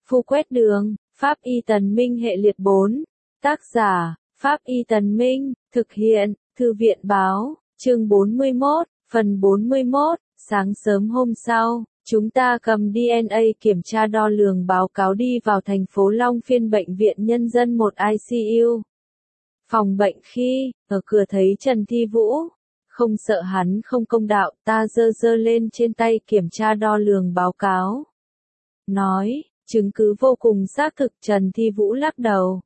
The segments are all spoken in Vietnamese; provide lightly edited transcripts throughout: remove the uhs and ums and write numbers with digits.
Phu quét đường, Pháp Y Tần Minh hệ liệt 4. Tác giả, Pháp Y Tần Minh, thực hiện, Thư viện báo, chương 41, phần 41, sáng sớm hôm sau, chúng ta cầm DNA kiểm tra đo lường báo cáo đi vào thành phố Long Phiên Bệnh viện Nhân dân 1 ICU. Phòng bệnh khi, ở cửa thấy Trần Thi Vũ. Không sợ hắn không công đạo, ta giơ lên trên tay kiểm tra đo lường báo cáo. Nói, chứng cứ vô cùng xác thực. Trần Thi Vũ lắc đầu.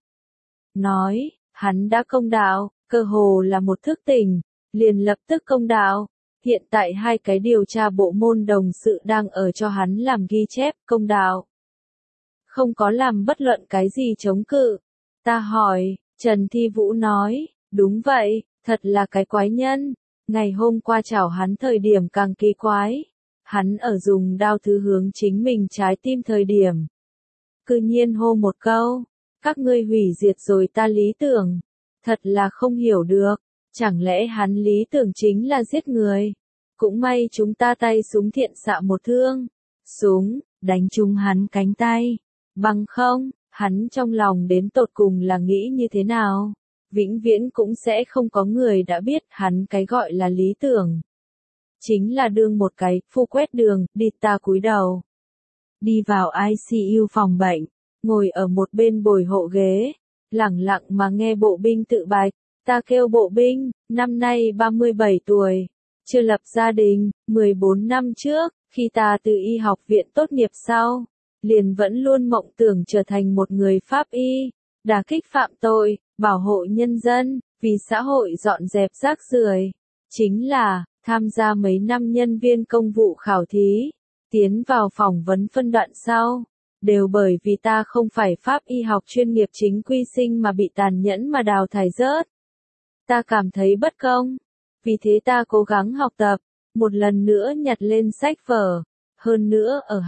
Nói, hắn đã công đạo, cơ hồ là một thức tỉnh, liền lập tức công đạo. Hiện tại hai cái điều tra bộ môn đồng sự đang ở cho hắn làm ghi chép, công đạo. Không có làm bất luận cái gì chống cự. Ta hỏi, Trần Thi Vũ nói, đúng vậy, thật là cái quái nhân. Ngày hôm qua chào hắn thời điểm càng kỳ quái. Hắn ở dùng đao thứ hướng chính mình trái tim thời điểm. Cư nhiên hô một câu, các ngươi hủy diệt rồi ta lý tưởng. Thật là không hiểu được, chẳng lẽ hắn lý tưởng chính là giết người. Cũng may chúng ta tay súng thiện xạ một thương. Súng, đánh trúng hắn cánh tay. Bằng không, hắn trong lòng đến tột cùng là nghĩ như thế nào. Vĩnh viễn cũng sẽ không có người đã biết hắn cái gọi là lý tưởng. Chính là đương một cái phu quét đường, đi. Ta cúi đầu. Đi vào ICU phòng bệnh, ngồi ở một bên bồi hộ ghế, lẳng lặng mà nghe bộ binh tự bạch. Ta kêu bộ binh, năm nay 37 tuổi, chưa lập gia đình. 14 năm trước, khi ta từ y học viện tốt nghiệp sau, liền vẫn luôn mộng tưởng trở thành một người pháp y, đả kích phạm tội, bảo hộ nhân dân, vì xã hội dọn dẹp rác rưởi. Chính là, tham gia mấy năm nhân viên công vụ khảo thí, tiến vào phỏng vấn phân đoạn sau, đều bởi vì ta không phải pháp y học chuyên nghiệp chính quy sinh mà bị tàn nhẫn mà đào thải rớt. Ta cảm thấy bất công, vì thế ta cố gắng học tập, một lần nữa nhặt lên sách vở. Hơn nữa ở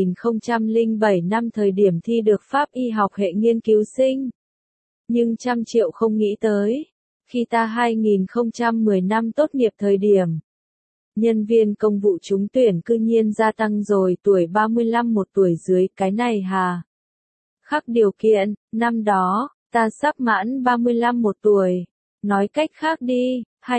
2007 năm thời điểm thi được pháp y học hệ nghiên cứu sinh. Nhưng trăm triệu không nghĩ tới, khi ta 2010 năm tốt nghiệp thời điểm, nhân viên công vụ trúng tuyển cư nhiên gia tăng rồi tuổi 35 một tuổi dưới. Cái này hà khắc điều kiện, năm đó, ta sắp mãn 35 một tuổi. Nói cách khác đi,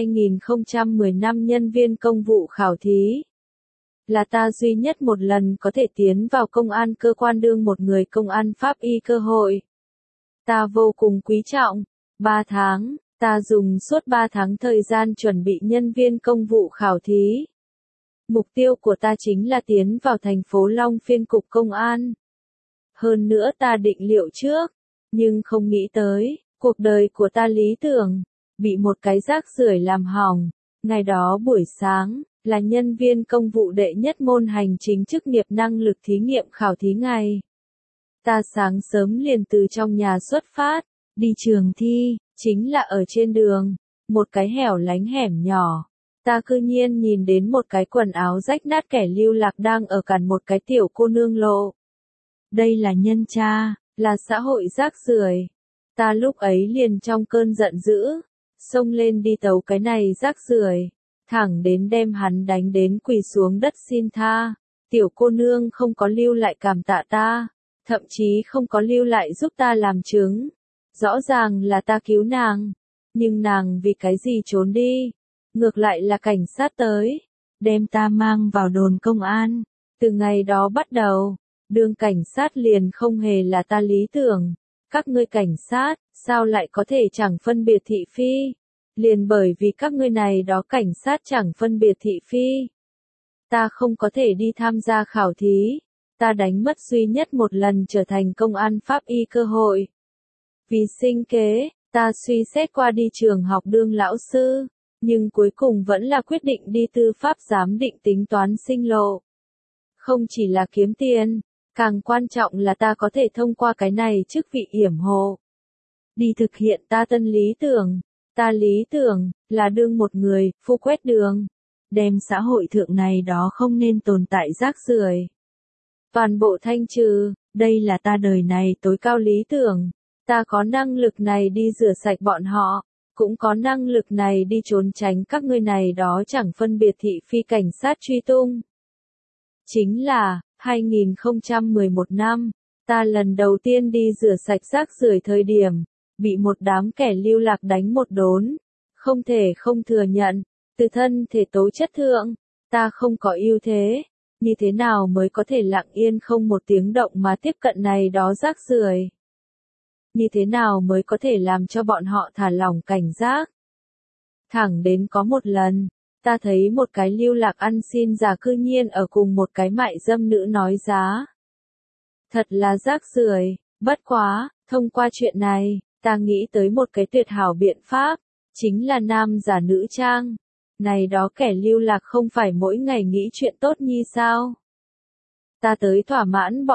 2010 năm nhân viên công vụ khảo thí, là ta duy nhất một lần có thể tiến vào công an cơ quan đương một người công an pháp y cơ hội. Ta vô cùng quý trọng. 3 tháng, ta dùng suốt 3 tháng thời gian chuẩn bị nhân viên công vụ khảo thí. Mục tiêu của ta chính là tiến vào thành phố Long Phiên cục công an. Hơn nữa ta định liệu trước, nhưng không nghĩ tới, cuộc đời của ta lý tưởng, bị một cái rác rưởi làm hỏng. Ngày đó buổi sáng, là nhân viên công vụ đệ nhất môn hành chính chức nghiệp năng lực thí nghiệm khảo thí ngày. Ta sáng sớm liền từ trong nhà xuất phát, đi trường thi, chính là ở trên đường, một cái hẻo lánh hẻm nhỏ. Ta cư nhiên nhìn đến một cái quần áo rách nát kẻ lưu lạc đang ở cạnh một cái tiểu cô nương lộ. Đây là nhân cha, là xã hội rác rưởi. Ta lúc ấy liền trong cơn giận dữ, xông lên đi tấu cái này rác rưởi, thẳng đến đem hắn đánh đến quỳ xuống đất xin tha. Tiểu cô nương không có lưu lại cảm tạ ta, thậm chí không có lưu lại giúp ta làm chứng. Rõ ràng là ta cứu nàng, nhưng nàng vì cái gì trốn đi? Ngược lại là cảnh sát tới, đem ta mang vào đồn công an. Từ ngày đó bắt đầu, đương cảnh sát liền không hề là ta lý tưởng. Các ngươi cảnh sát, sao lại có thể chẳng phân biệt thị phi? Liền bởi vì các ngươi này đó cảnh sát chẳng phân biệt thị phi. Ta không có thể đi tham gia khảo thí. Ta đánh mất duy nhất một lần trở thành công an pháp y cơ hội. Vì sinh kế, ta suy xét qua đi trường học đương lão sư, nhưng cuối cùng vẫn là quyết định đi tư pháp giám định tính toán sinh lộ. Không chỉ là kiếm tiền, càng quan trọng là ta có thể thông qua cái này chức vị yểm hộ, đi thực hiện ta tân lý tưởng. Ta lý tưởng, là đương một người, phu quét đường, đem xã hội thượng này đó không nên tồn tại rác rưởi toàn bộ thanh trừ. Đây là ta đời này tối cao lý tưởng. Ta có năng lực này đi rửa sạch bọn họ, cũng có năng lực này đi trốn tránh các ngươi này đó chẳng phân biệt thị phi cảnh sát truy tung. Chính là, 2011 năm, Ta lần đầu tiên đi rửa sạch rác rưởi thời điểm, bị một đám kẻ lưu lạc đánh một đốn. Không thể không thừa nhận, từ thân thể tố chất thượng, ta không có ưu thế. Như thế nào mới có thể lặng yên không một tiếng động mà tiếp cận này đó rác rưởi? Như thế nào mới có thể làm cho bọn họ thả lỏng cảnh giác? Thẳng đến có một lần, ta thấy một cái lưu lạc ăn xin già cư nhiên ở cùng một cái mại dâm nữ nói giá. Thật là rác rưởi, bất quá, thông qua chuyện này, ta nghĩ tới một cái tuyệt hảo biện pháp, chính là nam giả nữ trang. Này đó kẻ lưu lạc không phải mỗi ngày nghĩ chuyện tốt nhi sao? Ta tới thỏa mãn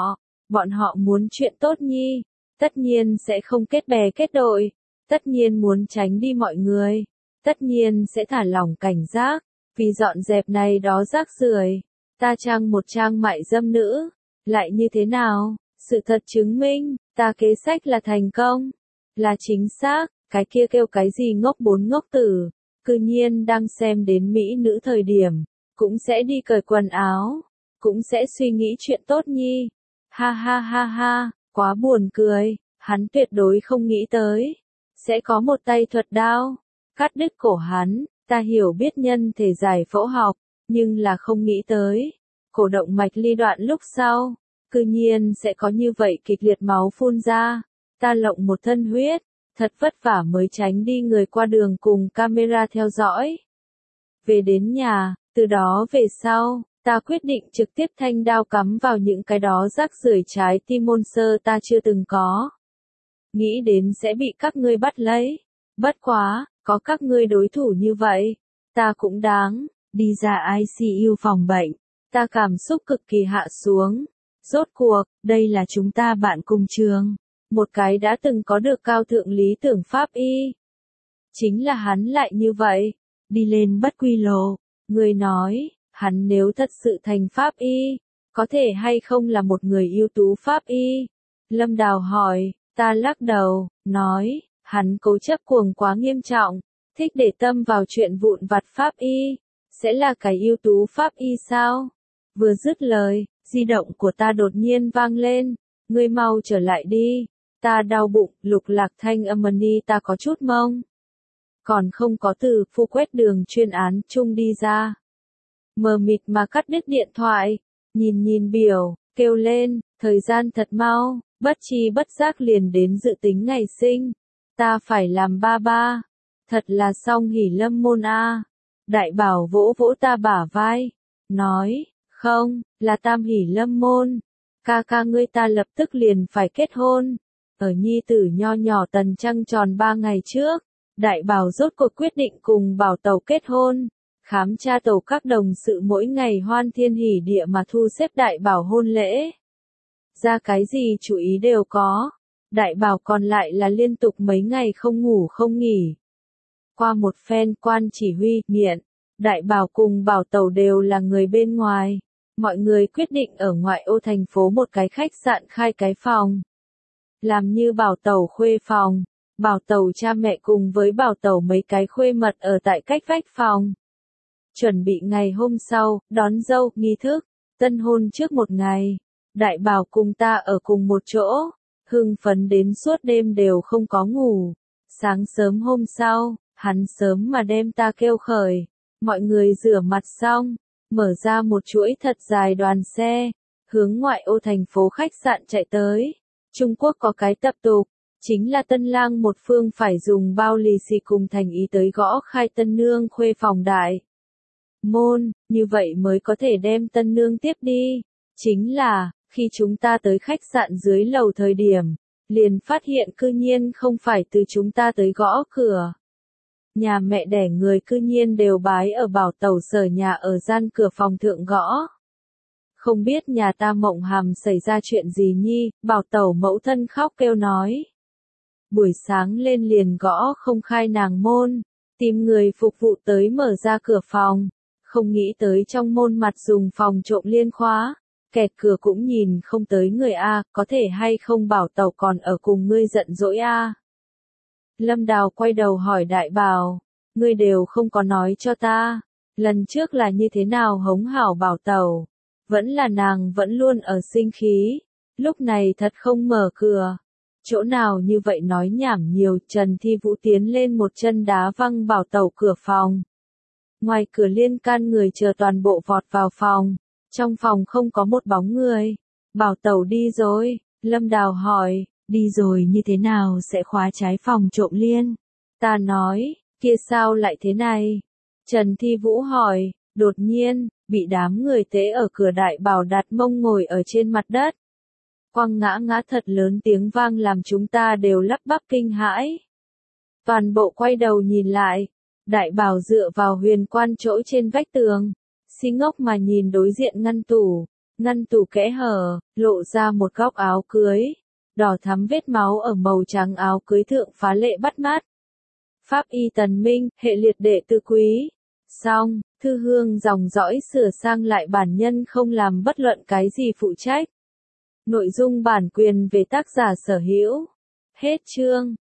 bọn họ muốn chuyện tốt nhi, tất nhiên sẽ không kết bè kết đội, tất nhiên muốn tránh đi mọi người, tất nhiên sẽ thả lỏng cảnh giác, vì dọn dẹp này đó rác rưởi. Ta trang một trang mại dâm nữ, lại như thế nào? Sự thật chứng minh, ta kế sách là thành công, là chính xác, cái kia kêu cái gì ngốc bốn ngốc tử, cư nhiên đang xem đến mỹ nữ thời điểm, cũng sẽ đi cởi quần áo, cũng sẽ suy nghĩ chuyện tốt nhi. Ha ha ha ha, quá buồn cười, hắn tuyệt đối không nghĩ tới, sẽ có một tay thuật đao, cắt đứt cổ hắn. Ta hiểu biết nhân thể giải phẫu học, nhưng là không nghĩ tới, cổ động mạch ly đoạn lúc sau, cư nhiên sẽ có như vậy kịch liệt máu phun ra. Ta lộng một thân huyết, thật vất vả mới tránh đi người qua đường cùng camera theo dõi. Về đến nhà, từ đó về sau, ta quyết định trực tiếp thanh đao cắm vào những cái đó rác rưởi trái tim môn sơ ta chưa từng có. Nghĩ đến sẽ bị các ngươi bắt lấy. Bất quá, có các ngươi đối thủ như vậy, ta cũng đáng. Đi ra ICU phòng bệnh, ta cảm xúc cực kỳ hạ xuống. Rốt cuộc, đây là chúng ta bạn cùng trường. Một cái đã từng có được cao thượng lý tưởng pháp y. Chính là hắn lại như vậy, đi lên bất quy lộ. Người nói, hắn nếu thật sự thành pháp y, có thể hay không là một người ưu tú pháp y? Lâm Đào hỏi, ta lắc đầu, nói, hắn cố chấp cuồng quá nghiêm trọng, thích để tâm vào chuyện vụn vặt pháp y, sẽ là cái ưu tú pháp y sao? Vừa dứt lời, di động của ta đột nhiên vang lên, ngươi mau trở lại đi, ta đau bụng, lục lạc thanh âm ni ta có chút mông. Còn không có từ phu quét đường chuyên án chung đi ra. Mờ mịt mà cắt đứt điện thoại, nhìn biểu, kêu lên, thời gian thật mau, bất chi bất giác liền đến dự tính ngày sinh. Ta phải làm ba ba, thật là song hỷ lâm môn a. Đại bảo vỗ vỗ ta bả vai, nói, không, là tam hỷ lâm môn, ca ca ngươi ta lập tức liền phải kết hôn. Ở nhi tử nho nhỏ tần trăng tròn 3 ngày trước, đại bảo rốt cuộc quyết định cùng bảo tẩu kết hôn. Khám tra tàu các đồng sự mỗi ngày hoan thiên hỷ địa mà thu xếp đại bảo hôn lễ. Ra cái gì chú ý đều có. Đại bảo còn lại là liên tục mấy ngày không ngủ không nghỉ. Qua một phen quan chỉ huy, nghiện, đại bảo cùng bảo tẩu đều là người bên ngoài. Mọi người quyết định ở ngoại ô thành phố một cái khách sạn khai cái phòng. Làm như bảo tẩu khuê phòng, bảo tẩu cha mẹ cùng với bảo tẩu mấy cái khuê mật ở tại cách vách phòng. Chuẩn bị ngày hôm sau, đón dâu, nghi thức, tân hôn trước một ngày. Đại bảo cùng ta ở cùng một chỗ, hưng phấn đến suốt đêm đều không có ngủ. Sáng sớm hôm sau, hắn sớm mà đem ta kêu khởi. Mọi người rửa mặt xong, mở ra một chuỗi thật dài đoàn xe, hướng ngoại ô thành phố khách sạn chạy tới. Trung Quốc có cái tập tục, chính là tân lang một phương phải dùng bao lì xì cùng thành ý tới gõ khai tân nương khuê phòng đại môn, như vậy mới có thể đem tân nương tiếp đi. Chính là, khi chúng ta tới khách sạn dưới lầu thời điểm, liền phát hiện cư nhiên không phải từ chúng ta tới gõ cửa. Nhà mẹ đẻ người cư nhiên đều bái ở bảo tẩu sở nhà ở gian cửa phòng thượng gõ. Không biết nhà ta Mộng Hàm xảy ra chuyện gì nhi, bảo tẩu mẫu thân khóc kêu nói. Buổi sáng lên liền gõ không khai nàng môn, tìm người phục vụ tới mở ra cửa phòng, không nghĩ tới trong môn mặt dùng phòng trộm liên khóa, kẹt cửa cũng nhìn không tới người a, có thể hay không bảo tẩu còn ở cùng ngươi giận dỗi a. Lâm Đào quay đầu hỏi đại bảo, ngươi đều không có nói cho ta, lần trước là như thế nào hống hảo bảo tẩu, vẫn là nàng vẫn luôn ở sinh khí, lúc này thật không mở cửa. Chỗ nào như vậy nói nhảm nhiều, Trần Thi Vũ tiến lên một chân đá văng Bảo Tẩu cửa phòng. Ngoài cửa liên can người chờ toàn bộ vọt vào phòng. Trong phòng không có một bóng người. Bảo Tẩu đi rồi, Lâm Đào hỏi, đi rồi như thế nào sẽ khóa trái phòng trộm liên? Ta nói, kia sao lại thế này? Trần Thi Vũ hỏi, đột nhiên, bị đám người tế ở cửa đại bảo đặt mông ngồi ở trên mặt đất. Quăng ngã ngã thật lớn tiếng vang làm chúng ta đều lắp bắp kinh hãi. Toàn bộ quay đầu nhìn lại, đại bảo dựa vào huyền quan chỗ trên vách tường, si ngốc mà nhìn đối diện ngăn tủ kẽ hở, lộ ra một góc áo cưới, đỏ thắm vết máu ở màu trắng áo cưới thượng phá lệ bắt mắt. Pháp y Tần Minh, hệ liệt đệ tử quý. Xong, thư hương dòng dõi sửa sang lại bản nhân không làm bất luận cái gì phụ trách. Nội dung bản quyền về tác giả sở hữu. Hết chương.